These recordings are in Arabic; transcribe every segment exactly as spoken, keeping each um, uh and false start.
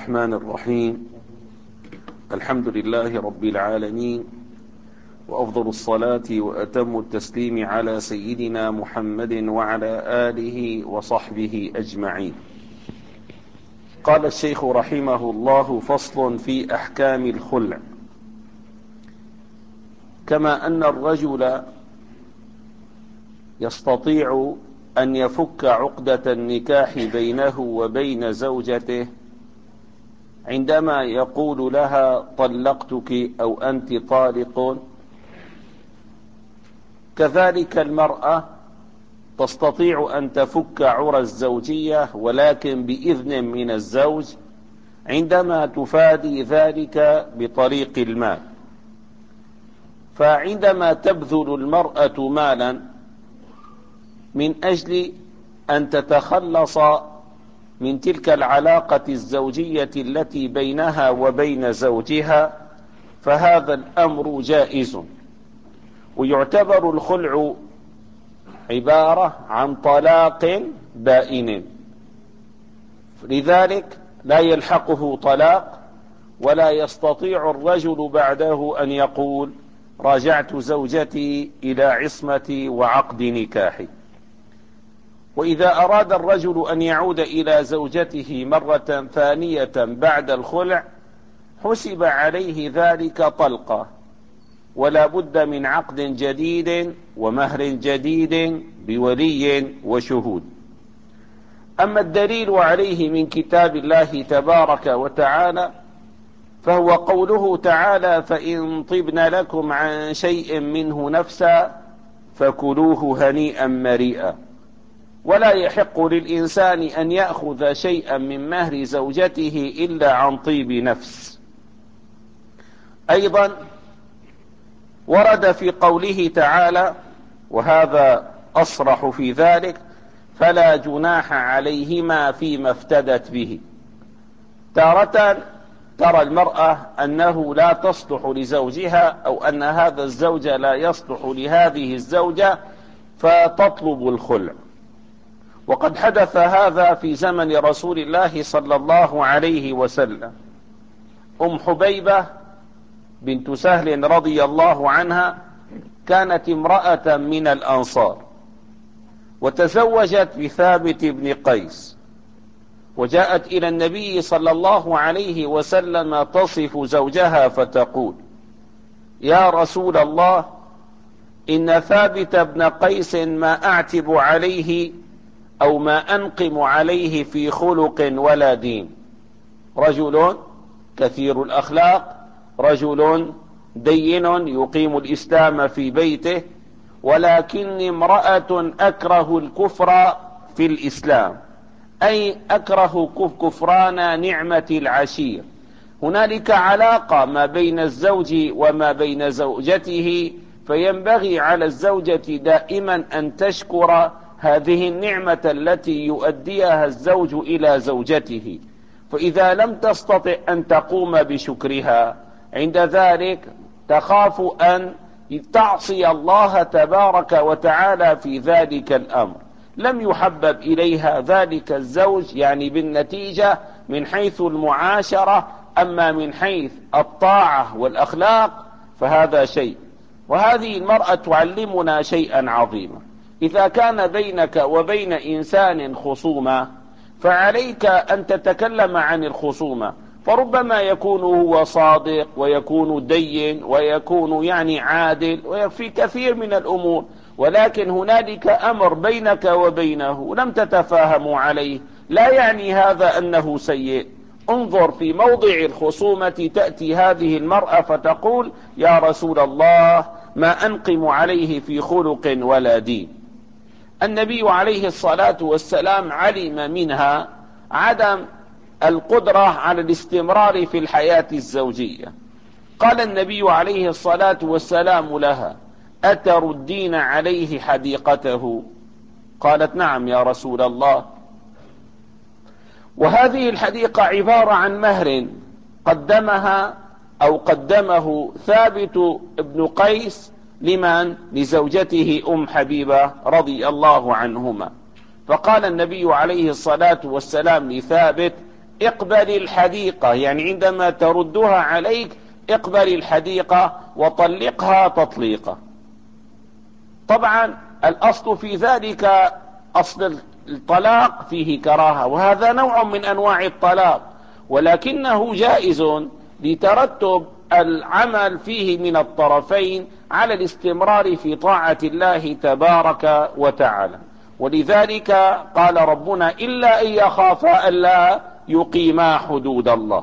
الرحمن الرحيم. الحمد لله رب العالمين، وأفضل الصلاة وأتم التسليم على سيدنا محمد وعلى آله وصحبه أجمعين. قال الشيخ رحمه الله: فصل في أحكام الخلع. كما أن الرجل يستطيع أن يفك عقدة النكاح بينه وبين زوجته عندما يقول لها طلقتك أو أنت طالق، كذلك المرأة تستطيع أن تفك عرى الزوجية ولكن بإذن من الزوج عندما تفادي ذلك بطريق المال. فعندما تبذل المرأة مالا من أجل أن تتخلص من تلك العلاقة الزوجية التي بينها وبين زوجها، فهذا الأمر جائز، ويعتبر الخلع عبارة عن طلاق بائن، لذلك لا يلحقه طلاق، ولا يستطيع الرجل بعده أن يقول راجعت زوجتي إلى عصمتي وعقد نكاحي. وإذا أراد الرجل أن يعود إلى زوجته مرة ثانية بعد الخلع حسب عليه ذلك طلقة، ولا بد من عقد جديد ومهر جديد بولي وشهود. أما الدليل عليه من كتاب الله تبارك وتعالى فهو قوله تعالى: فإن طبن لكم عن شيء منه نفسا فكلوه هنيئا مريئا. ولا يحق للإنسان أن يأخذ شيئا من مهر زوجته إلا عن طيب نفس. أيضا ورد في قوله تعالى، وهذا أصرح في ذلك: فلا جناح عليهما فيما افتدت به. تارة ترى المرأة أنه لا تصلح لزوجها، أو أن هذا الزوج لا يصلح لهذه الزوجة فتطلب الخلع، وقد حدث هذا في زمن رسول الله صلى الله عليه وسلم. أم حبيبة بنت سهل رضي الله عنها كانت امرأة من الأنصار، وتزوجت بثابت بن قيس، وجاءت إلى النبي صلى الله عليه وسلم تصف زوجها فتقول: يا رسول الله، إن ثابت بن قيس ما أعتب عليه أو ما أنقم عليه في خلق ولا دين، رجل كثير الأخلاق، رجل دين يقيم الإسلام في بيته، ولكن امرأة أكره الكفر في الإسلام، أي أكره كفران نعمة العشير. هنالك علاقة ما بين الزوج وما بين زوجته، فينبغي على الزوجة دائما أن تشكر هذه النعمة التي يؤديها الزوج إلى زوجته، فإذا لم تستطع أن تقوم بشكرها عند ذلك تخاف أن تعصي الله تبارك وتعالى في ذلك الأمر. لم يحبب إليها ذلك الزوج يعني بالنتيجة من حيث المعاشرة، أما من حيث الطاعة والأخلاق فهذا شيء. وهذه المرأة تعلمنا شيئا عظيما: إذا كان بينك وبين إنسان خصومة فعليك أن تتكلم عن الخصومة، فربما يكون هو صادق ويكون دين ويكون يعني عادل وفي كثير من الأمور، ولكن هنالك أمر بينك وبينه لم تتفاهموا عليه، لا يعني هذا أنه سيء. انظر في موضع الخصومة تأتي هذه المرأة فتقول: يا رسول الله، ما أنقم عليه في خلق ولا دين. النبي عليه الصلاة والسلام علم منها عدم القدرة على الاستمرار في الحياة الزوجية. قال النبي عليه الصلاة والسلام لها: أتردين عليه حديقته؟ قالت: نعم يا رسول الله. وهذه الحديقة عبارة عن مهر قدمها أو قدمه ثابت بن قيس لمن؟ لزوجته أم حبيبة رضي الله عنهما. فقال النبي عليه الصلاة والسلام لثابت: اقبل الحديقة، يعني عندما تردها عليك اقبل الحديقة وطلقها تطليقة. طبعا الأصل في ذلك أصل الطلاق فيه كراهة، وهذا نوع من أنواع الطلاق، ولكنه جائز لترتب العمل فيه من الطرفين على الاستمرار في طاعة الله تبارك وتعالى. ولذلك قال ربنا: إلا أن يخافا ألا يقيما حدود الله.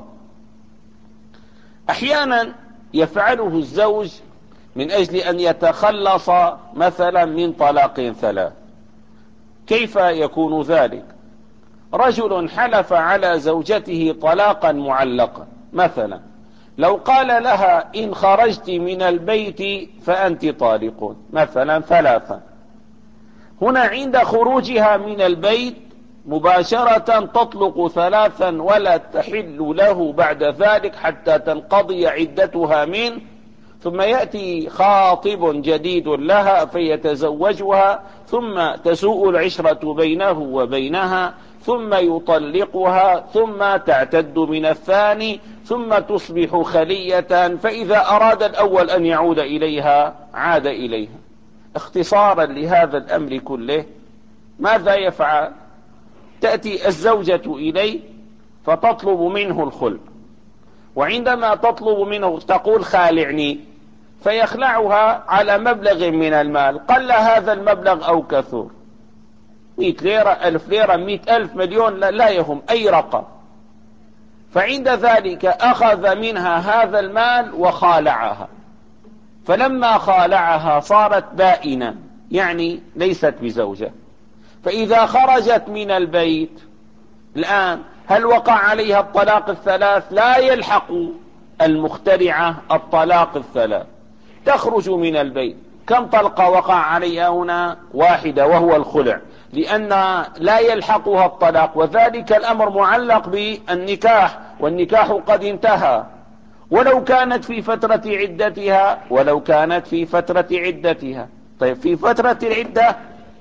أحيانا يفعله الزوج من أجل أن يتخلص مثلا من طلاق ثلاث. كيف يكون ذلك؟ رجل حلف على زوجته طلاقا معلقا، مثلا لو قال لها: إن خرجت من البيت فأنت طالق، مثلا ثلاثا. هنا عند خروجها من البيت مباشرة تطلق ثلاثا ولا تحل له بعد ذلك حتى تنقضي عدتها منه، ثم يأتي خاطب جديد لها فيتزوجها، ثم تسوء العشرة بينه وبينها، ثم يطلقها، ثم تعتد من الثاني، ثم تصبح خلية، فإذا أراد الأول أن يعود إليها عاد إليها. اختصارا لهذا الأمر كله ماذا يفعل؟ تأتي الزوجة إليه فتطلب منه الخلع، وعندما تطلب منه تقول: خالعني، فيخلعها على مبلغ من المال، قل هذا المبلغ أو كثر، مئة ليرة، ألف ليرة، مئة ألف، مليون، لا, لا يهم أي رقم. فعند ذلك أخذ منها هذا المال وخالعها، فلما خالعها صارت بائنة، يعني ليست بزوجة. فإذا خرجت من البيت الآن هل وقع عليها الطلاق الثلاث؟ لا يلحق المخترعة الطلاق الثلاث، تخرج من البيت. كم طلقة وقع عليها هنا؟ واحدة، وهو الخلع، لأن لا يلحقها الطلاق، وذلك الأمر معلق بالنكاح، والنكاح قد انتهى. ولو كانت في فترة عدتها ولو كانت في فترة عدتها طيب في فترة العدة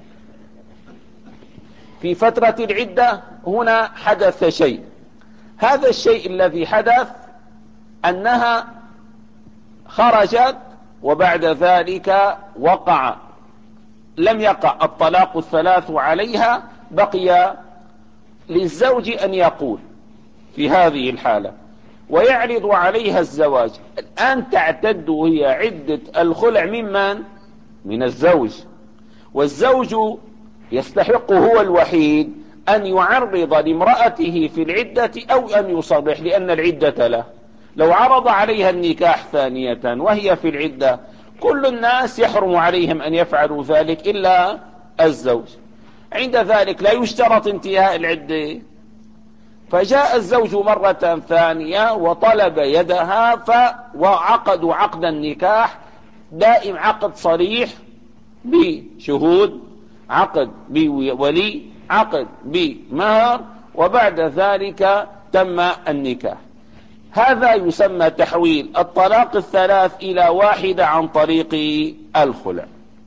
في فترة العدة هنا حدث شيء. هذا الشيء الذي حدث أنها خرجت وبعد ذلك وقع لم يقع الطلاق الثلاث عليها، بقي للزوج أن يقول في هذه الحالة ويعرض عليها الزواج. الآن تعتد هي عدة الخلع ممن؟ من الزوج، والزوج يستحق هو الوحيد أن يعرض لامرأته في العدة أو أن يصرح، لأن العدة له. لو عرض عليها النكاح ثانية وهي في العدة كل الناس يحرم عليهم أن يفعلوا ذلك إلا الزوج. عند ذلك لا يشترط انتهاء العدة. فجاء الزوج مرة ثانية وطلب يدها وعقدوا عقد النكاح دائم، عقد صريح بشهود، عقد بولي، عقد بمهر، وبعد ذلك تم النكاح. هذا يسمى تحويل الطلاق الثلاث إلى واحدة عن طريق الخلع.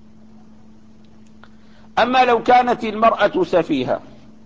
أما لو كانت المرأة سفيهة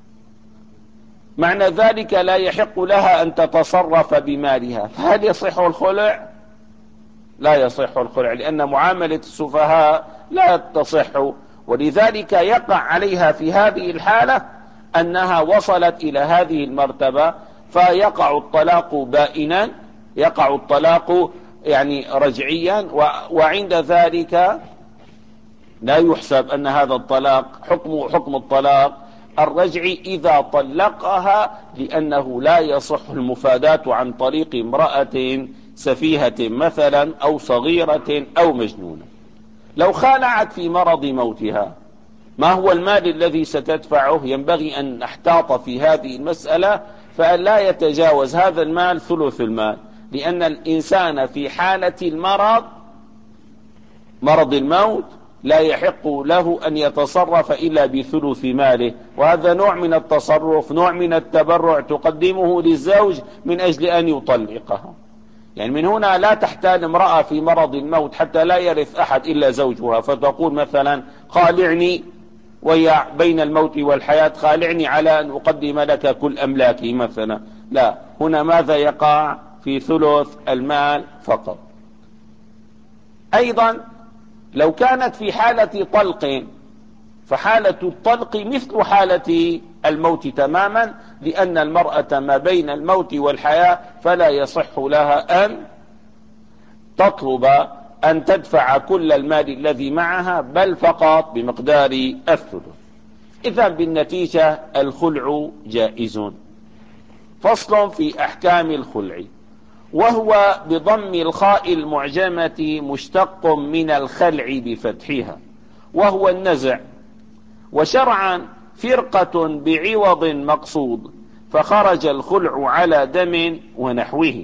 معنى ذلك لا يحق لها أن تتصرف بمالها، فهل يصح الخلع؟ لا يصح الخلع، لأن معاملة السفهاء لا تصح. ولذلك يقع عليها في هذه الحالة أنها وصلت إلى هذه المرتبة، فيقع الطلاق بائنا، يقع الطلاق يعني رجعيا، وعند ذلك لا يحسب أن هذا الطلاق حكم حكم الطلاق الرجعي إذا طلقها، لأنه لا يصح المفاداة عن طريق امرأة سفيهة مثلا أو صغيرة أو مجنونة. لو خالعت في مرض موتها ما هو المال الذي ستدفعه؟ ينبغي أن نحتاط في هذه المسألة، فأن لا يتجاوز هذا المال ثلث المال، لأن الإنسان في حالة المرض مرض الموت لا يحق له أن يتصرف إلا بثلث ماله، وهذا نوع من التصرف، نوع من التبرع تقدمه للزوج من أجل أن يطلقها. يعني من هنا لا تحتاج امرأة في مرض الموت حتى لا يرث أحد إلا زوجها، فتقول مثلا: خالعني، وهي بين الموت والحياة، خالعني على أن أقدم لك كل أملاكي مثلا، لا، هنا ماذا يقع؟ في ثلث المال فقط. أيضا لو كانت في حالة طلق، فحالة الطلق مثل حالة الموت تماما، لأن المرأة ما بين الموت والحياة، فلا يصح لها أن تطلب أن تدفع كل المال الذي معها، بل فقط بمقدار الثلث. إذا بالنتيجة الخلع جائز. فصل في أحكام الخلع، وهو بضم الخاء المعجمة مشتق من الخلع بفتحها، وهو النزع. وشرعا فرقة بعوض مقصود، فخرج الخلع على دم ونحوه.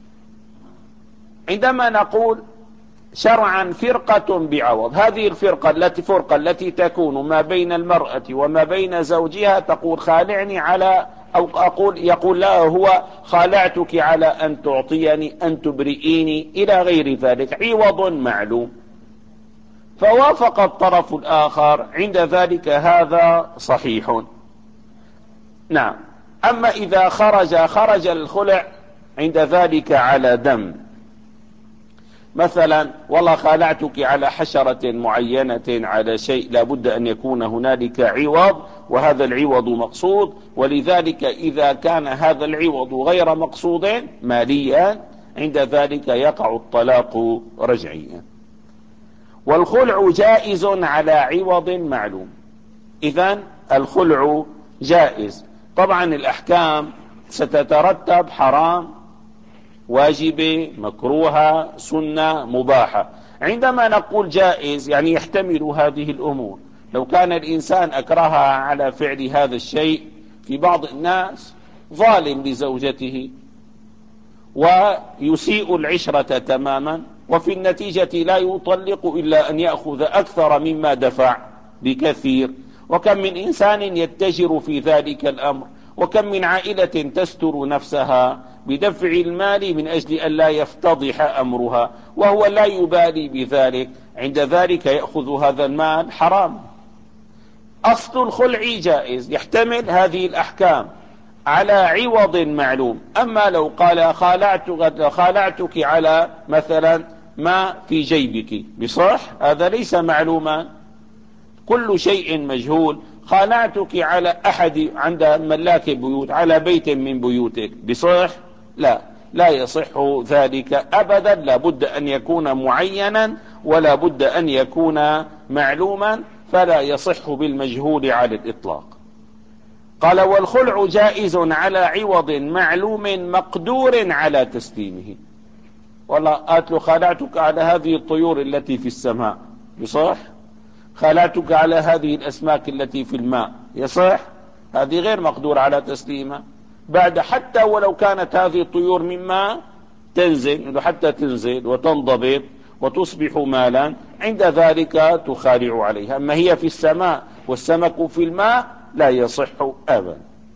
عندما نقول شرعا فرقة بعوض، هذه الفرقة التي فرقة التي تكون ما بين المرأة وما بين زوجها، تقول خالعني على، أو أقول يقول لا هو خالعتك على أن تعطيني، أن تبرئيني، إلى غير ذلك، عوض معلوم. فوافق الطرف الآخر، عند ذلك هذا صحيح. نعم. أما إذا خرج خرج الخلع عند ذلك على دم، مثلا والله خالعتك على حشرة معينة، على شيء لابد أن يكون هنالك عوض، وهذا العوض مقصود، ولذلك إذا كان هذا العوض غير مقصود ماليا، عند ذلك يقع الطلاق رجعيا. والخلع جائز على عوض معلوم. إذن الخلع جائز. طبعا الأحكام ستترتب: حرام، واجبة، مكروهة، سنة، مباحة. عندما نقول جائز يعني يحتمل هذه الأمور. لو كان الإنسان أكرهها على فعل هذا الشيء، في بعض الناس ظالم لزوجته ويسيء العشرة تماما، وفي النتيجة لا يطلق إلا أن يأخذ أكثر مما دفع بكثير. وكم من إنسان يتجر في ذلك الأمر، وكم من عائلة تستر نفسها بدفع المال من أجل أن لا يفتضح أمرها، وهو لا يبالي بذلك، عند ذلك يأخذ هذا المال حرام. أصل الخلع جائز، يحتمل هذه الأحكام على عوض معلوم. أما لو قال خالعتك, خالعتك على مثلا ما في جيبك، بصح هذا ليس معلوما، كل شيء مجهول. خالعتك على أحد عند ملاك بيوت، على بيت من بيوتك، بصح؟ لا، لا يصح ذلك أبدا. لا بد أن يكون معينا، ولا بد أن يكون معلوما، فلا يصح بالمجهول على الإطلاق. قال: والخلع جائز على عوض معلوم مقدور على تسليمه. والله قالت له خالعتك على هذه الطيور التي في السماء، يصح؟ خالعتك على هذه الأسماك التي في الماء، يصح؟ هذه غير مقدور على تسليمها. بعد حتى ولو كانت هذه الطيور مما تنزل، حتى تنزل وتنضبط وتصبح مالا، عند ذلك تخالع عليها. أما هي في السماء والسمك في الماء لا يصح أبدا.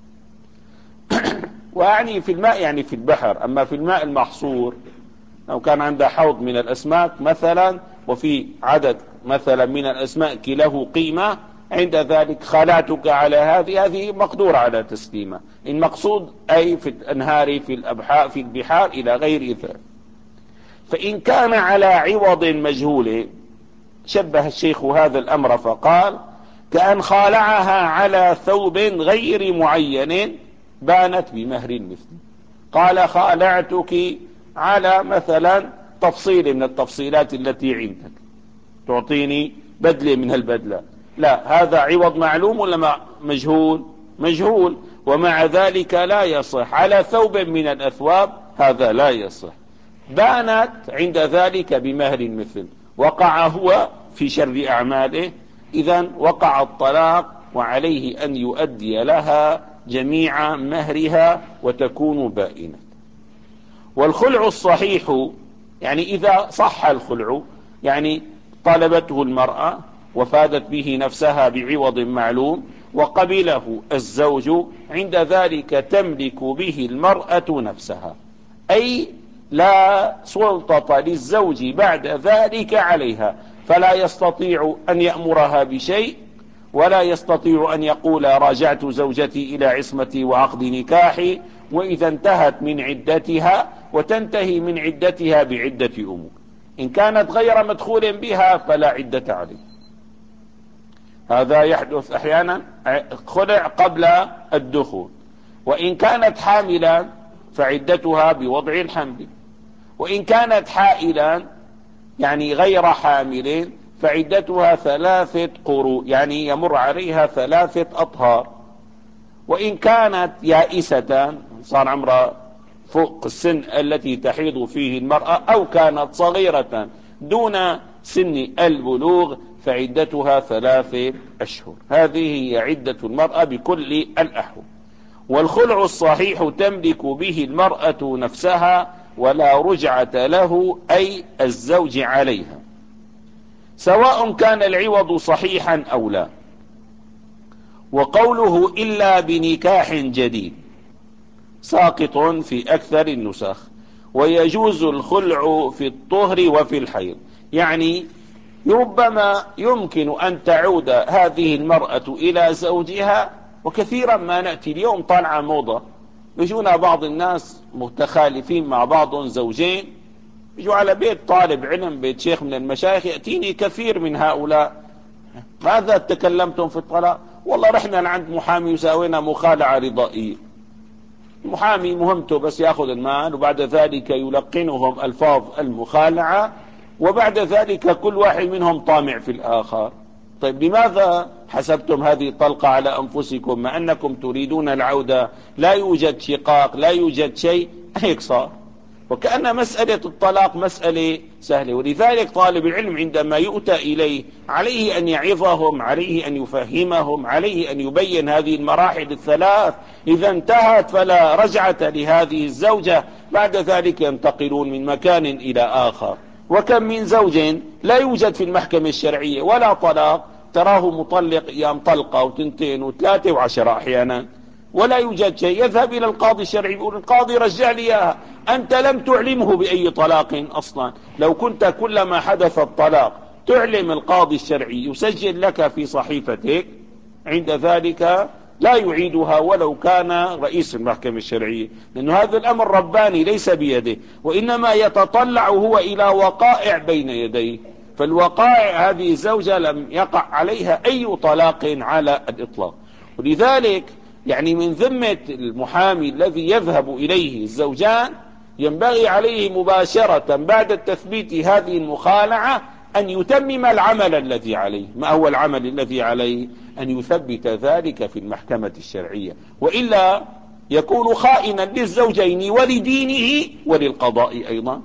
وأعني في الماء يعني في البحر. أما في الماء المحصور، لو كان عندها حوض من الأسماك مثلا، وفي عدد مثلا من الأسماك له قيمة، عند ذلك خالعتك على هذه، هذه مقدور على تسليمها. المقصود أي في الأنهار، في الأبحار، في البحار، إلى غير ذلك. فإن كان على عوض مجهول، شبه الشيخ هذا الأمر فقال: كأن خالعها على ثوب غير معين بانت بمهر مثل. قال: خالعتك على مثلا تفصيل من التفصيلات التي عندك، تعطيني بدلة من البدلة. لا، هذا عوض معلوم ولا مجهول؟ مجهول. ومع ذلك لا يصح. على ثوب من الأثواب، هذا لا يصح. بانت عند ذلك بمهر مثل، وقع هو في شر أعماله، إذن وقع الطلاق، وعليه أن يؤدي لها جميع مهرها وتكون بائنة. والخلع الصحيح يعني إذا صح الخلع، يعني طلبته المرأة وفادت به نفسها بعوض معلوم وقبله الزوج، عند ذلك تملك به المرأة نفسها، أي لا سلطة للزوج بعد ذلك عليها، فلا يستطيع أن يأمرها بشيء، ولا يستطيع أن يقول راجعت زوجتي إلى عصمتي وعقد نكاحي، وإذا انتهت من عدتها، وتنتهي من عدتها بعدة أمور. إن كانت غير مدخول بها فلا عدة عليه. هذا يحدث أحيانا، خلع قبل الدخول. وإن كانت حاملا فعدتها بوضع الحمل، وإن كانت حائلا يعني غير حامل فعدتها ثلاثة قروء، يعني يمر عليها ثلاثة أطهار. وإن كانت يائسة، صار عمرها فوق السن التي تحيض فيه المرأة، أو كانت صغيرة دون سن البلوغ، فعدتها ثلاثة أشهر. هذه هي عدة المرأة بكل الأحوال. والخلع الصحيح تملك به المرأة نفسها ولا رجعة له، أي الزوج عليها، سواء كان العوض صحيحا أو لا. وقوله إلا بنكاح جديد ساقط في أكثر النسخ. ويجوز الخلع في الطهر وفي الحيض، يعني ربما يمكن أن تعود هذه المرأة إلى زوجها. وكثيرا ما نأتي اليوم طالعة موضة، يجونا بعض الناس متخالفين مع بعض زوجين، يجوا على بيت طالب علم، بيت شيخ من المشايخ، يأتيني كثير من هؤلاء: ماذا تكلمتم في الطلاق؟ والله رحنا لعند محامي وساوينا مخالعة رضائية. المحامي مهمته بس يأخذ المال، وبعد ذلك يلقنهم ألفاظ المخالعة، وبعد ذلك كل واحد منهم طامع في الآخر. طيب لماذا حسبتم هذه الطلقة على أنفسكم مع أنكم تريدون العودة؟ لا يوجد شقاق، لا يوجد شيء، هيك صار. وكأن مسألة الطلاق مسألة سهلة. ولذلك طالب العلم عندما يؤتى إليه عليه أن يعظهم، عليه أن يفهمهم، عليه أن يبين هذه المراحل الثلاث. إذا انتهت فلا رجعة لهذه الزوجة، بعد ذلك ينتقلون من مكان إلى آخر. وكم من زوج لا يوجد في المحكمة الشرعية ولا طلاق، تراه مطلق أيام طلقة وتنتين وثلاثة وعشرة أحيانا، ولا يوجد شيء. يذهب إلى القاضي الشرعي يقول: القاضي رجع لي إياها. أنت لم تعلمه بأي طلاق أصلا. لو كنت كلما حدث الطلاق تعلم القاضي الشرعي يسجل لك في صحيفتك، عند ذلك لا يعيدها ولو كان رئيس المحكمة الشرعية، لأن هذا الأمر رباني ليس بيده، وإنما يتطلع هو إلى وقائع بين يديه. فالوقائع هذه الزوجة لم يقع عليها أي طلاق على الإطلاق. ولذلك يعني من ذمة المحامي الذي يذهب إليه الزوجان ينبغي عليه مباشرة بعد التثبيت هذه المخالعة أن يتمم العمل الذي عليه. ما هو العمل الذي عليه؟ أن يثبت ذلك في المحكمة الشرعية، وإلا يكون خائنا للزوجين ولدينه وللقضاء أيضا.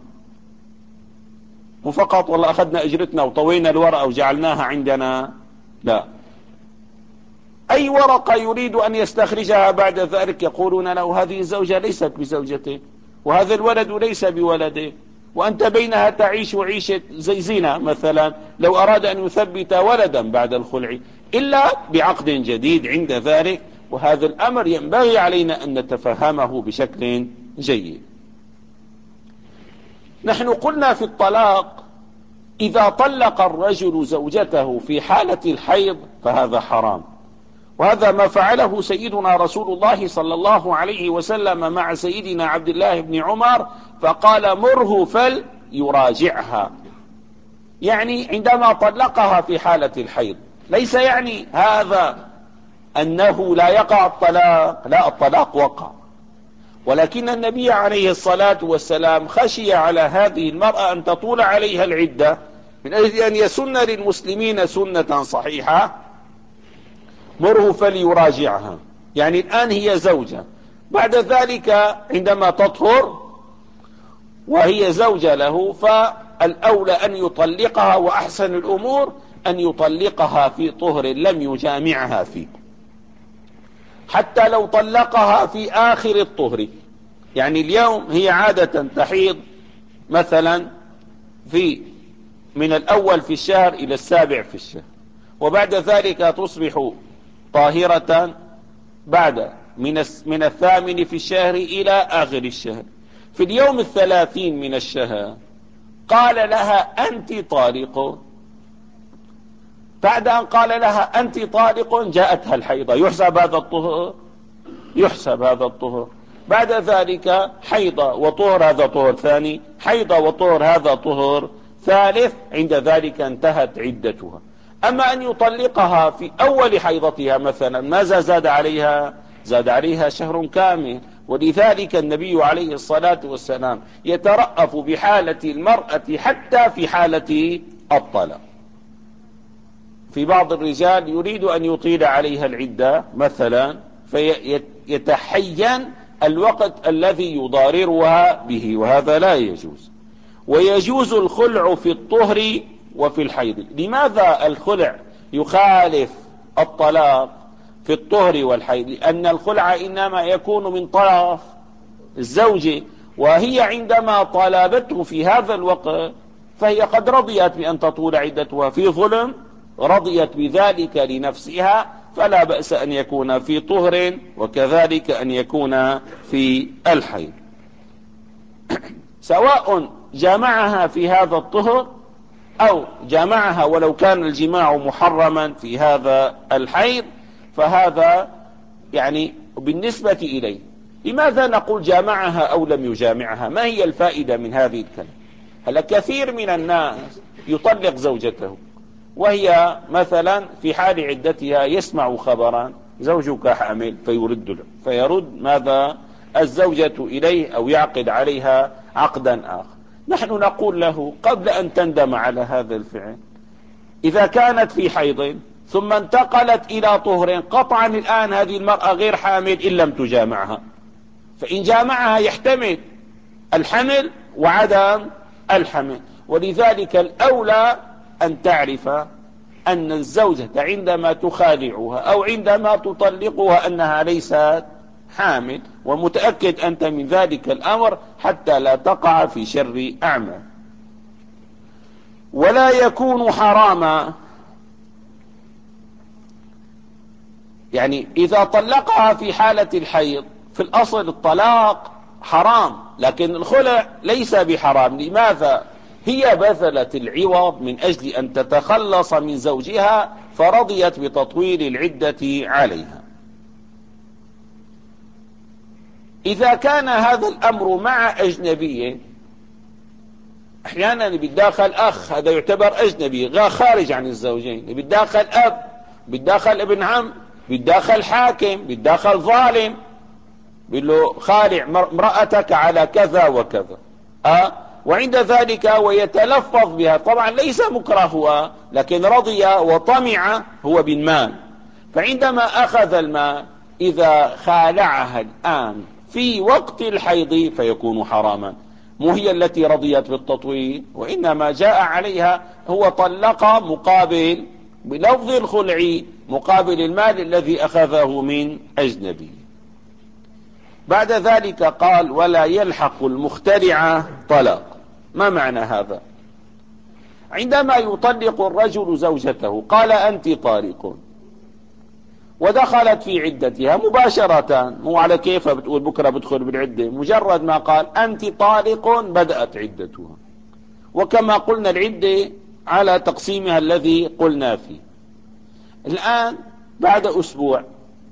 وفقط والله أخذنا أجرتنا وطوينا الورقة وجعلناها عندنا، لا. أي ورقة يريد أن يستخرجها بعد ذلك يقولون له: هذه الزوجة ليست بزوجته، وهذا الولد ليس بولده، وأنت بينها تعيش عيشة زي زنا مثلا. لو أراد أن يثبت ولدا بعد الخلع إلا بعقد جديد عند ذلك. وهذا الأمر ينبغي علينا أن نتفهمه بشكل جيد. نحن قلنا في الطلاق: إذا طلق الرجل زوجته في حالة الحيض فهذا حرام. وهذا ما فعله سيدنا رسول الله صلى الله عليه وسلم مع سيدنا عبد الله بن عمر، فقال: مره فليراجعها. يعني عندما طلقها في حالة الحيض، ليس يعني هذا أنه لا يقع الطلاق، لا، الطلاق وقع، ولكن النبي عليه الصلاة والسلام خشي على هذه المرأة أن تطول عليها العدة، من أجل أن يسن للمسلمين سنة صحيحة: مره فليراجعها. يعني الآن هي زوجة، بعد ذلك عندما تطهر وهي زوجة له فالأولى أن يطلقها، وأحسن الأمور أن يطلقها في طهر لم يجامعها فيه. حتى لو طلقها في آخر الطهر، يعني اليوم هي عادة تحيض مثلا في من الأول في الشهر إلى السابع في الشهر، وبعد ذلك تصبح طاهرة بعد من من الثامن في الشهر إلى آخر الشهر. في اليوم الثلاثين من الشهر قال لها: أنت طالق. بعد أن قال لها أنت طالق جاءتها الحيضة، يحسب هذا الطهر؟ يحسب هذا الطهر. بعد ذلك حيضة وطهر، هذا طهر ثاني، حيضة وطهر، هذا طهر ثالث، عند ذلك انتهت عدتها. أما أن يطلقها في أول حيضتها مثلا، ماذا زاد عليها؟ زاد عليها شهر كامل. ولذلك النبي عليه الصلاة والسلام يترأف بحالة المرأة حتى في حالة الطلاق. في بعض الرجال يريد أن يطيل عليها العدة مثلا، فيتحين الوقت الذي يضاررها به، وهذا لا يجوز. ويجوز الخلع في الطهر وفي الحيض. لماذا الخلع يخالف الطلاق في الطهر والحيض؟ لأن الخلع إنما يكون من طرف الزوجة، وهي عندما طالبته في هذا الوقت فهي قد رضيت بأن تطول عدتها في ظلم، رضيت بذلك لنفسها، فلا بأس أن يكون في طهر وكذلك أن يكون في الحيض، سواء جامعها في هذا الطهر أو جامعها ولو كان الجماع محرما في هذا الحيض، فهذا يعني بالنسبة إليه. لماذا نقول جامعها أو لم يجامعها؟ ما هي الفائدة من هذه الكلمة؟ هلا كثير من الناس يطلق زوجته وهي مثلا في حال عدتها، يسمع خبرا زوجك حامل فيرد له، فيرد ماذا؟ الزوجة إليه أو يعقد عليها عقدا آخر. نحن نقول له قبل أن تندم على هذا الفعل، إذا كانت في حيض ثم انتقلت إلى طهر، قطعا الآن هذه المرأة غير حامل إن لم تجامعها، فإن جامعها يحتمل الحمل وعدم الحمل. ولذلك الأولى أن تعرف أن الزوجة عندما تخالعها أو عندما تطلقها أنها ليست حامل، ومتأكد أنت من ذلك الأمر حتى لا تقع في شر أعمال. ولا يكون حراما، يعني إذا طلقها في حالة الحيض، في الأصل الطلاق حرام، لكن الخلع ليس بحرام. لماذا؟ هي بذلت العوض من أجل أن تتخلص من زوجها، فرضيت بتطويل العدة عليها. إذا كان هذا الأمر مع أجنبية، أحيانا بالداخل أخ، هذا يعتبر أجنبي غير خارج عن الزوجين، بالداخل أب، بالداخل ابن عم، بالداخل حاكم، بالداخل ظالم، بيقول له خالع امرأتك على كذا وكذا، أه؟ وعند ذلك ويتلفظ بها، طبعا ليس مكره هو، لكن رضي وطمع هو بالمال. فعندما أخذ المال، إذا خالعها الآن في وقت الحيض فيكون حراما. مو هي التي رضيت بالتطويل، وإنما جاء عليها هو طلق مقابل بلفظ الخلع مقابل المال الذي أخذه من أجنبي. بعد ذلك قال: ولا يلحق المخترع طلاق. ما معنى هذا؟ عندما يطلق الرجل زوجته قال أنت طالق، ودخلت في عدتها مباشرة، مو على كيف بتقول بكرة بدخل بالعدة، مجرد ما قال أنت طالق بدأت عدتها. وكما قلنا العدة على تقسيمها الذي قلنا فيه. الآن بعد أسبوع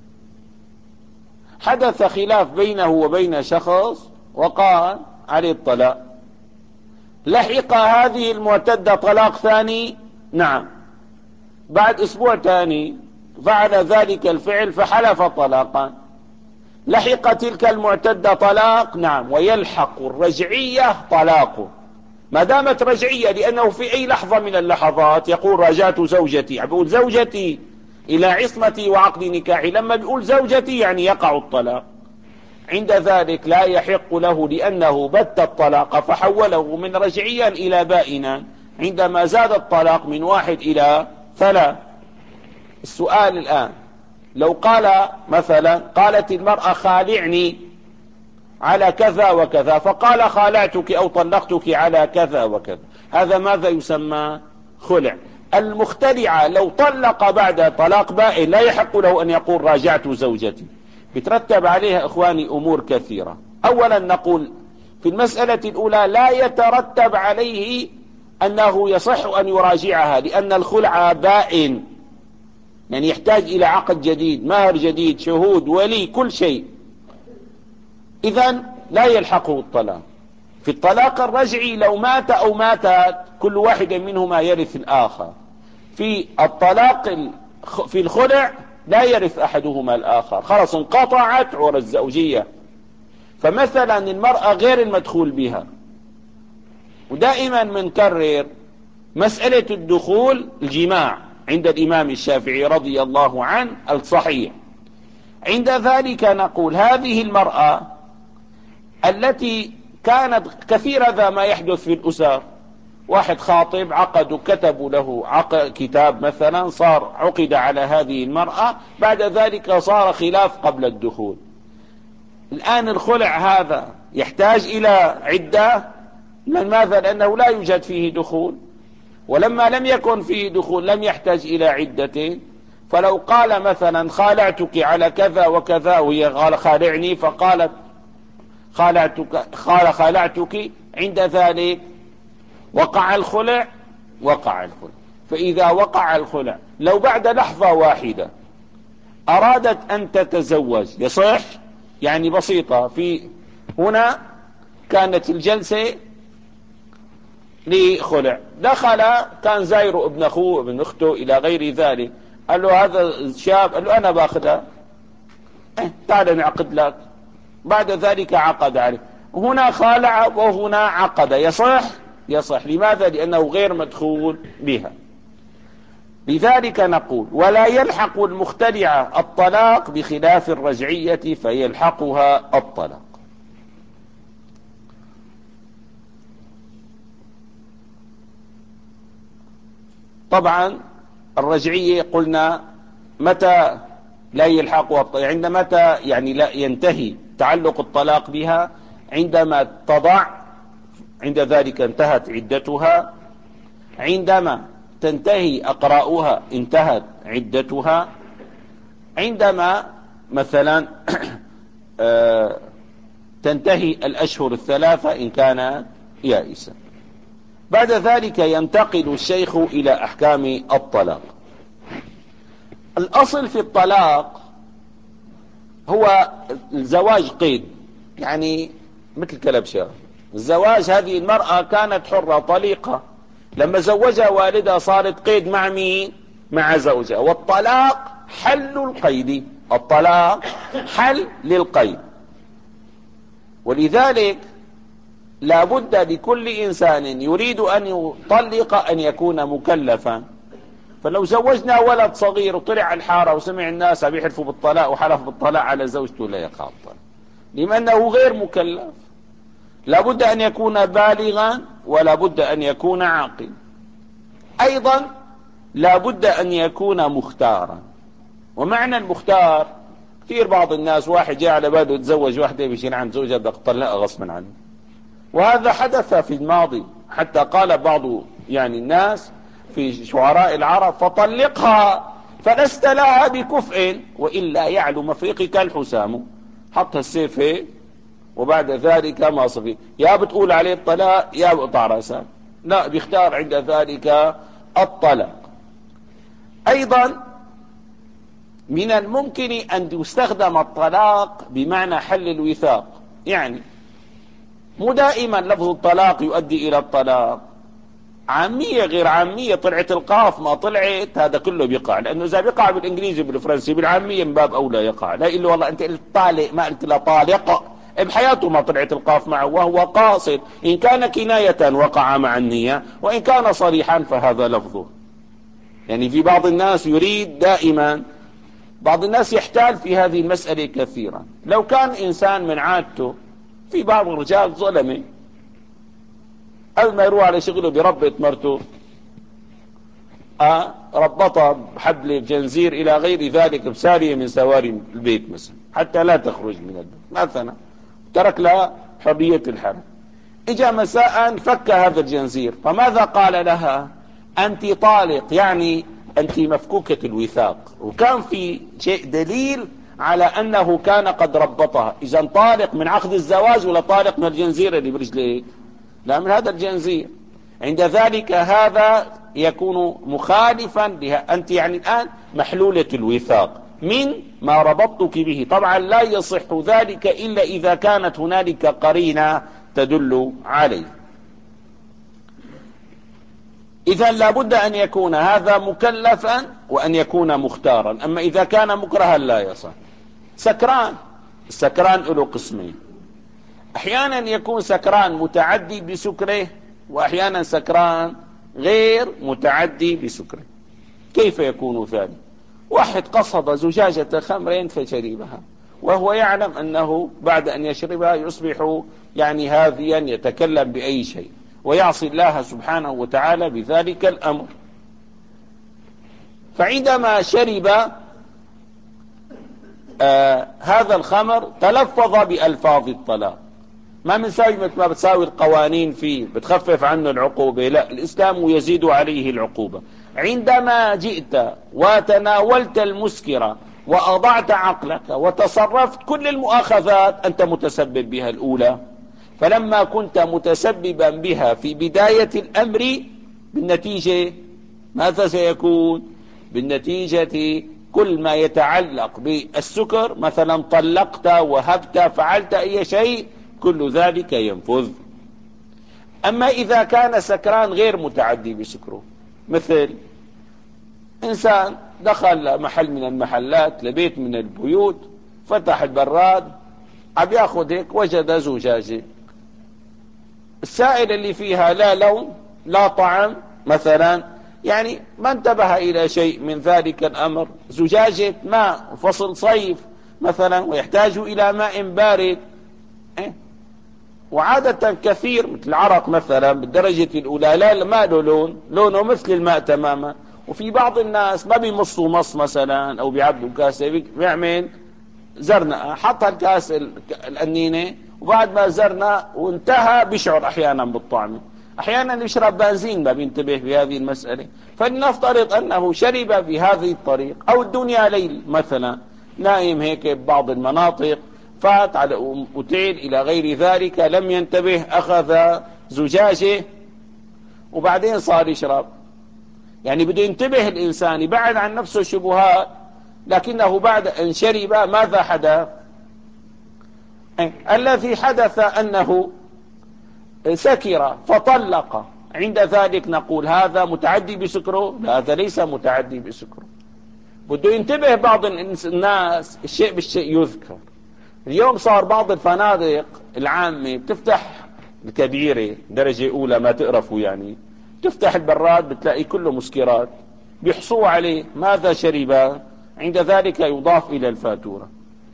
حدث خلاف بينه وبين شخص وقال عليه الطلاق، لحق هذه المعتدة طلاق ثاني؟ نعم. بعد أسبوع ثاني فعل ذلك الفعل فحلف طلاقا، لحق تلك المعتدة طلاق؟ نعم. ويلحق الرجعية طلاقه ما دامت رجعية، لأنه في أي لحظة من اللحظات يقول راجعت زوجتي، يقول زوجتي إلى عصمتي وعقد نكاحي، لما بيقول زوجتي يعني يقع الطلاق. عند ذلك لا يحق له، لأنه بت الطلاق فحوله من رجعيا إلى بائنا، عندما زاد الطلاق من واحد إلى ثلاث. السؤال الآن، لو قال مثلا قالت المرأة خالعني على كذا وكذا، فقال خالعتك أو طلقتك على كذا وكذا، هذا ماذا يسمى؟ خلع. المخترعة لو طلق بعد طلاق بائن لا يحق له أن يقول راجعت زوجتي. يترتب عليها إخواني أمور كثيرة. أولا نقول في المسألة الأولى لا يترتب عليه أنه يصح أن يراجعها، لأن الخلع بائن، يعني يحتاج إلى عقد جديد، مهر جديد، شهود، ولي، كل شيء. إذن لا يلحقه الطلاق. في الطلاق الرجعي لو مات أو ماتت كل واحد منهما يرث الآخر. في الطلاق في الخلع لا يرث أحدهما الآخر، خلاص انقطعت عرى الزوجية. فمثلا المرأة غير المدخول بها، ودائما منكرر مسألة الدخول الجماع عند الإمام الشافعي رضي الله عنه الصحيح. عند ذلك نقول هذه المرأة التي كانت كثيرا ذا ما يحدث في الأسر، واحد خاطب عقد كتبوا له عقد كتاب مثلا، صار عقد على هذه المرأة، بعد ذلك صار خلاف قبل الدخول. الآن الخلع هذا يحتاج إلى عدة، لماذا؟ لأنه لا يوجد فيه دخول، ولما لم يكن فيه دخول لم يحتاج إلى عدة. فلو قال مثلا خالعتك على كذا وكذا وهي قال خالعني، فقالت خالعتك قال خالعتك، عند ذلك وقع الخلع وقع الخلع. فإذا وقع الخلع لو بعد لحظة واحدة أرادت أن تتزوج يصح، يعني بسيطة. في هنا كانت الجلسة لخلع، دخل كان زاير ابن أخوه ابن أخته إلى غير ذلك، قال له هذا الشاب، قال له أنا باخذها، اه تعال نعقد لك. بعد ذلك عقد عليه. هنا خالع وهنا عقد، يصح يصح. لماذا؟ لأنه غير مدخول بها. لذلك نقول ولا يلحق المختلعة الطلاق بخلاف الرجعية فيلحقها الطلاق. طبعا الرجعية قلنا متى لا يلحقها الطلاق، عند متى يعني لا ينتهي تعلق الطلاق بها، عندما تضع، عند ذلك انتهت عدتها، عندما تنتهي أقراؤها انتهت عدتها، عندما مثلا تنتهي الأشهر الثلاثة إن كانت يائسة. بعد ذلك ينتقل الشيخ إلى أحكام الطلاق. الأصل في الطلاق هو الزواج قيد، يعني مثل كلبشة. الزواج، هذه المرأة كانت حرة طليقة، لما زوجها والدها صارت قيد مع مين؟ مع زوجها. والطلاق حل القيد، الطلاق حل للقيد. ولذلك لا بد لكل إنسان يريد أن يطلق أن يكون مكلفا. فلو زوجنا ولد صغير وطلع الحارة وسمع الناس عم يحلفوا بالطلاق وحلف بالطلاق على زوجته لا يقع الطلاق، لأنه غير مكلف. لا بد أن يكون بالغا ولا بد أن يكون عاقل. أيضا لا بد أن يكون مختارا. ومعنى المختار، كثير بعض الناس واحد جاء على باله يتزوج واحدة بيشيل عن زوجها بدك تطلقها غصبا عنه، وهذا حدث في الماضي. حتى قال بعض يعني الناس في شعراء العرب فطلقها فلست لها بكفء وإلا يعلو مفرقك الحسام. حط السيف هيك وبعد ذلك ما صفي، يا بتقول عليه الطلاق يا بقطع رأسك. لا، بيختار عند ذلك الطلاق. أيضا من الممكن أن يستخدم الطلاق بمعنى حل الوثاق، يعني مو دائما لفظ الطلاق يؤدي إلى الطلاق، عامية غير عامية، طلعت القاف ما طلعت، هذا كله بيقع. لأنه إذا بيقع بالإنجليزي بالفرنسي بالعامية من باب أولى يقع. لا إلا والله أنت قلت طالق ما قلت لا طالق، بحياته ما طلعت القاف معه، وهو قاصد. إن كان كناية وقع مع النية، وإن كان صريحا فهذا لفظه. يعني في بعض الناس يريد دائما، بعض الناس يحتال في هذه المسألة كثيرا. لو كان إنسان من عادته، في بعض الرجال ظلمه قبل ما يروح على شغله بربط مرته، أه ربطها بحبل بجنزير إلى غير ذلك بسارية من سواري البيت مثلا حتى لا تخرج من البيت مثلا، ترك لها حرية الحركة. إجا مساء فك هذا الجنزير، فماذا قال لها؟ أنت طالق، يعني أنت مفكوكة الوثاق. وكان في شيء دليل على أنه كان قد ربطها. إذا طالق من عقد الزواج ولا طالق من الجنزير اللي برجليك؟ لا، من هذا الجنزير. عند ذلك هذا يكون مخالفا لها، أنت يعني الآن محلولة الوثاق، من ما ربطتك به. طبعا لا يصح ذلك إلا إذا كانت هنالك قرينة تدل عليه. إذا لابد أن يكون هذا مكلفا وأن يكون مختارا. أما إذا كان مكرها لا يصح. سكران، السكران له قسمين، أحيانا يكون سكران متعدي بسكره، وأحيانا سكران غير متعدي بسكره. كيف يكون ذلك؟ واحد قصد زجاجة خمر فشربها وهو يعلم أنه بعد أن يشربها يصبح يعني هاذيا يتكلم بأي شيء ويعصي الله سبحانه وتعالى بذلك الأمر. فعندما شرب آه هذا الخمر تلفظ بألفاظ الطلاق. ما بنساوي مثل ما بتساوي القوانين فيه بتخفف عنه العقوبة، لا، الإسلام يزيد عليه العقوبة. عندما جئت وتناولت المسكرة وأضعت عقلك وتصرفت كل المؤاخذات أنت متسبب بها الأولى، فلما كنت متسببا بها في بداية الأمر بالنتيجة ماذا سيكون؟ بالنتيجة كل ما يتعلق بالسكر، مثلا طلقت وهبت فعلت أي شيء، كل ذلك ينفذ. أما إذا كان سكران غير متعدي بسكره، مثل إنسان دخل محل من المحلات لبيت من البيوت، فتح البراد عم ياخذ هيك وجد زجاجة، السائل اللي فيها لا لون لا طعم مثلا، يعني ما انتبه إلى شيء من ذلك الأمر، زجاجة ماء فصل صيف مثلا ويحتاج إلى ماء بارد، إيه؟ وعادة كثير مثل العرق مثلا بالدرجة الأولى لا ما له لون، لونه مثل الماء تماما. وفي بعض الناس ما بيمصوا مص مثلا أو بيعبوا كاسة، بيعمل زرنقة، حط الكاس الأنينة وبعد ما زرنا وانتهى بيشعر أحيانا بالطعم، أحيانا يشرب بنزين ما بينتبه بهذه المسألة. فلنفترض أنه شرب بهذه الطريق، أو الدنيا ليل مثلا نايم هيك ببعض المناطق، فات على أوتيل إلى غير ذلك، لم ينتبه أخذ زجاجة وبعدين صار يشرب. يعني بده ينتبه الإنسان يبعد عن نفسه شبهات، لكنه بعد أن شرب ماذا حدث؟ الذي حدث أنه سكر فطلق، عند ذلك نقول هذا متعدي بسكره؟ لا، هذا ليس متعدي بسكره. بده ينتبه بعض الناس، الشيء بالشيء يذكر. اليوم صار بعض الفنادق العامة بتفتح الكبيرة درجة أولى ما تقرفوا، يعني تفتح البراد بتلاقي كله مسكرات بيحصوا عليه، ماذا شرب؟ عند ذلك يضاف إلى الفاتورة.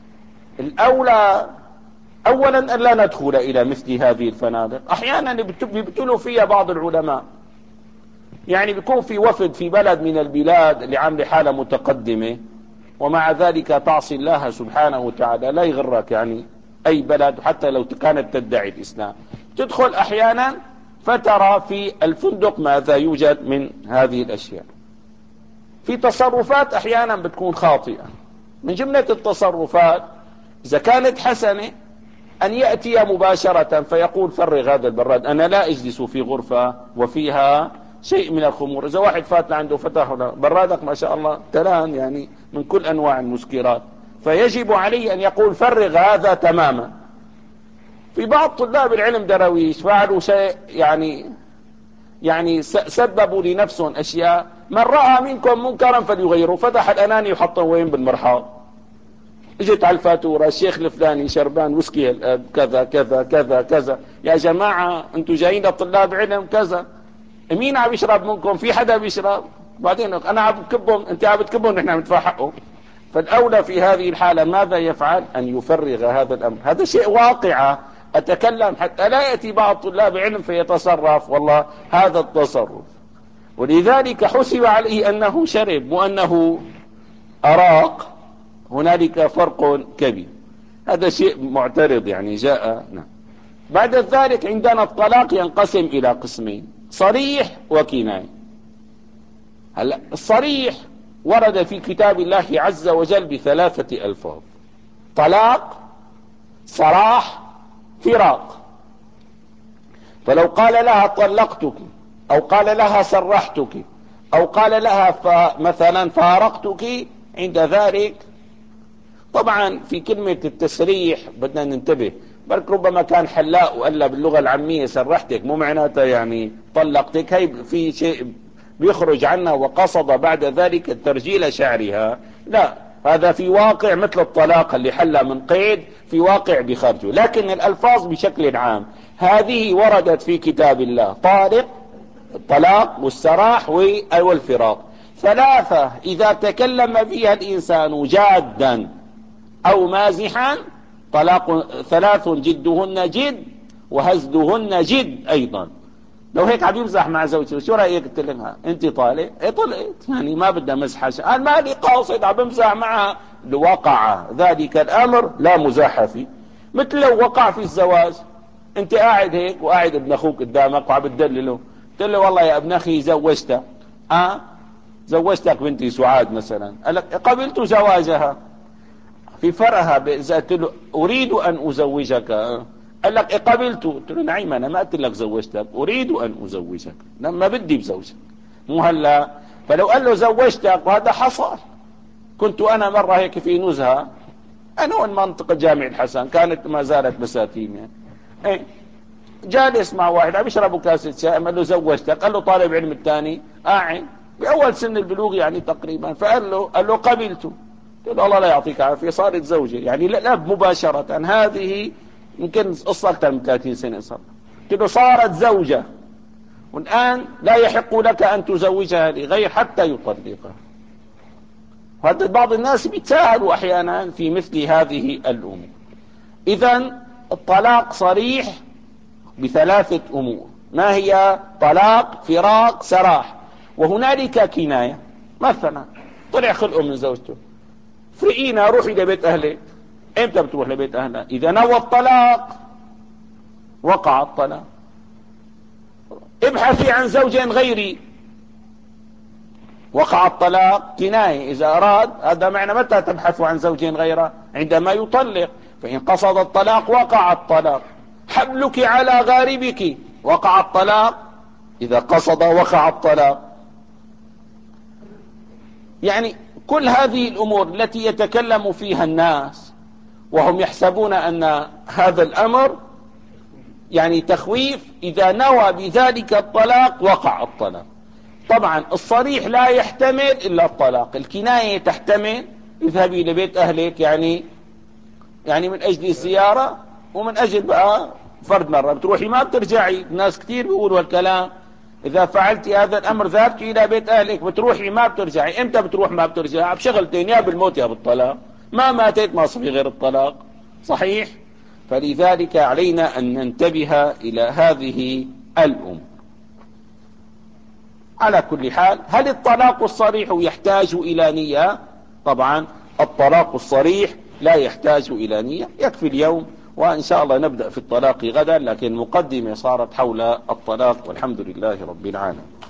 الأولى أولا أن لا ندخل إلى مثل هذه الفنادق. أحيانا بيبتلوا فيها بعض العلماء، يعني بيكون في وفد في بلد من البلاد اللي عامله حالة متقدمة، ومع ذلك تعصي الله سبحانه وتعالى. لا يغرك يعني أي بلد حتى لو كانت تدعي الإسلام، تدخل أحيانا فترى في الفندق ماذا يوجد من هذه الأشياء. في تصرفات أحيانا بتكون خاطئة. من جملة التصرفات إذا كانت حسنة أن يأتي مباشرة فيقول فرغ هذا البراد، أنا لا أجلس في غرفة وفيها شيء من الخمور. إذا واحد فات عنده فتح برادك ما شاء الله تلان يعني من كل أنواع المسكرات، فيجب عليه أن يقول فرغ هذا تماما. في بعض طلاب العلم درويش فعلوا شيء يعني يعني سببوا لنفسهم أشياء، من رأى منكم منكرا فليغيره، فتح الأناني وحطه وين بالمرحاض، اجت على الفاتورة الشيخ الفلاني شربان وسكي الأب كذا كذا كذا كذا. يا جماعة انتوا جايين طلاب علم كذا، مين عم يشرب منكم؟ في حدا بيشرب؟ بعدين انا عم بكبهم، انت عم بتكبهم، نحن عم ندفع حقه. فالاولى في هذه الحالة ماذا يفعل؟ ان يفرغ هذا الامر. هذا شيء واقعة اتكلم حتى لا يأتي بعض طلاب علم فيتصرف والله هذا التصرف. ولذلك حسب عليه انه شرب وانه اراق، هنالك فرق كبير. هذا شيء معترض يعني جاء. نعم. بعد ذلك عندنا الطلاق ينقسم إلى قسمين، صريح وكناية. هلا الصريح ورد في كتاب الله عز وجل بثلاثة ألفاظ: طلاق، صراح، فراق. فلو قال لها طلقتك أو قال لها سرحتك أو قال لها مثلا فارقتك، عند ذلك طبعا في كلمة التسريح بدنا ننتبه، بل ربما كان حلاق وقال لها باللغة العامية سرحتك، مو معناتها يعني طلقتك، هي في شيء بيخرج عنها وقصد بعد ذلك ترجيل شعرها، لا، هذا في واقع مثل الطلاق اللي حل من قيد، في واقع بخرجه. لكن الألفاظ بشكل عام هذه وردت في كتاب الله، طالق، الطلاق والسراح والفراق، ثلاثة إذا تكلم فيها الإنسان جادا أو مازحا طلاق، ثلاث جدهن جد وهزلهن جد أيضا. لو هيك عم يمزح مع زوجته شو رأيك؟ قلت لها انت طالق، ايه طلقت، يعني ما بدها مزحة، انا مالي قاصد عم بمزح معها. وقع ذلك الامر لا مزاح فيه. مثل لو وقع في الزواج، انت قاعد هيك وقاعد ابن اخوك قدامك وعم بتدلله، قلت له والله يا ابن اخي زوجتك، اه زوجتك بنتي سعاد مثلا، قال لك قبلت زواجها، في فرقها اذا قلت له اريد ان ازوجك، آه. قال لك قبلت، قلت له نعم انا ما قلت لك زوجتك، اريد ان ازوجك، لما بدي بزوجك، مو هلا. فلو قال له زوجتك وهذا حصل. كنت انا مره هيك في نزهه، انا وين منطقه جامع الحسن، كانت ما زالت بساتين يعني، ايه جالس مع واحد عم يشربوا كاسه شاي، قال له زوجتك، قال له طالب علم الثاني قاعد باول سن البلوغ يعني تقريبا، فقال له قال له قبلته، قال له الله لا يعطيك عافيه، صارت زوجه يعني لا مباشره، هذه يمكن قصه اكثر من ثلاثين سنه صار، قلت له صارت زوجه، والان لا يحق لك ان تزوجها لغير حتى يطلقها. وهذا بعض الناس بيتساهلوا احيانا في مثل هذه الامور. اذا الطلاق صريح بثلاثة امور، ما هي؟ طلاق، فراق، سراح. وهنالك كناية، مثلا طلع خلقه من زوجته، فرقينا روحي لبيت اهلك. امتى بتروح لبيت اهلها؟ اذا نوى الطلاق وقع الطلاق. ابحثي عن زوج غيري، وقع الطلاق. كناية اذا اراد، هذا معنى متى تبحث عن زوج غيره؟ عندما يطلق. فان قصد الطلاق وقع الطلاق. حبلك على غاربك، وقع الطلاق. اذا قصد وقع الطلاق. يعني كل هذه الامور التي يتكلم فيها الناس وهم يحسبون ان هذا الامر يعني تخويف، اذا نوى بذلك الطلاق وقع الطلاق. طبعا الصريح لا يحتمل الا الطلاق، الكناية تحتمل اذهبي لبيت اهلك، يعني يعني من اجل الزيارة، ومن اجل بقى فرد مرة بتروحي ما بترجعي. الناس كثير بيقولوا الكلام، اذا فعلت هذا الامر ذهبت الى بيت اهلك، بتروحي ما بترجعي. امتى بتروح ما بترجع؟ بشغلتين، يا بالموت يا بالطلاق، ما ماتت ما صفي غير الطلاق، صحيح؟ فلذلك علينا ان ننتبه الى هذه الامور. على كل حال، هل الطلاق الصريح يحتاج الى نية؟ طبعا الطلاق الصريح لا يحتاج الى نية، يكفي اليوم، وان شاء الله نبدأ في الطلاق غدا، لكن مقدمة صارت حول الطلاق، والحمد لله رب العالمين.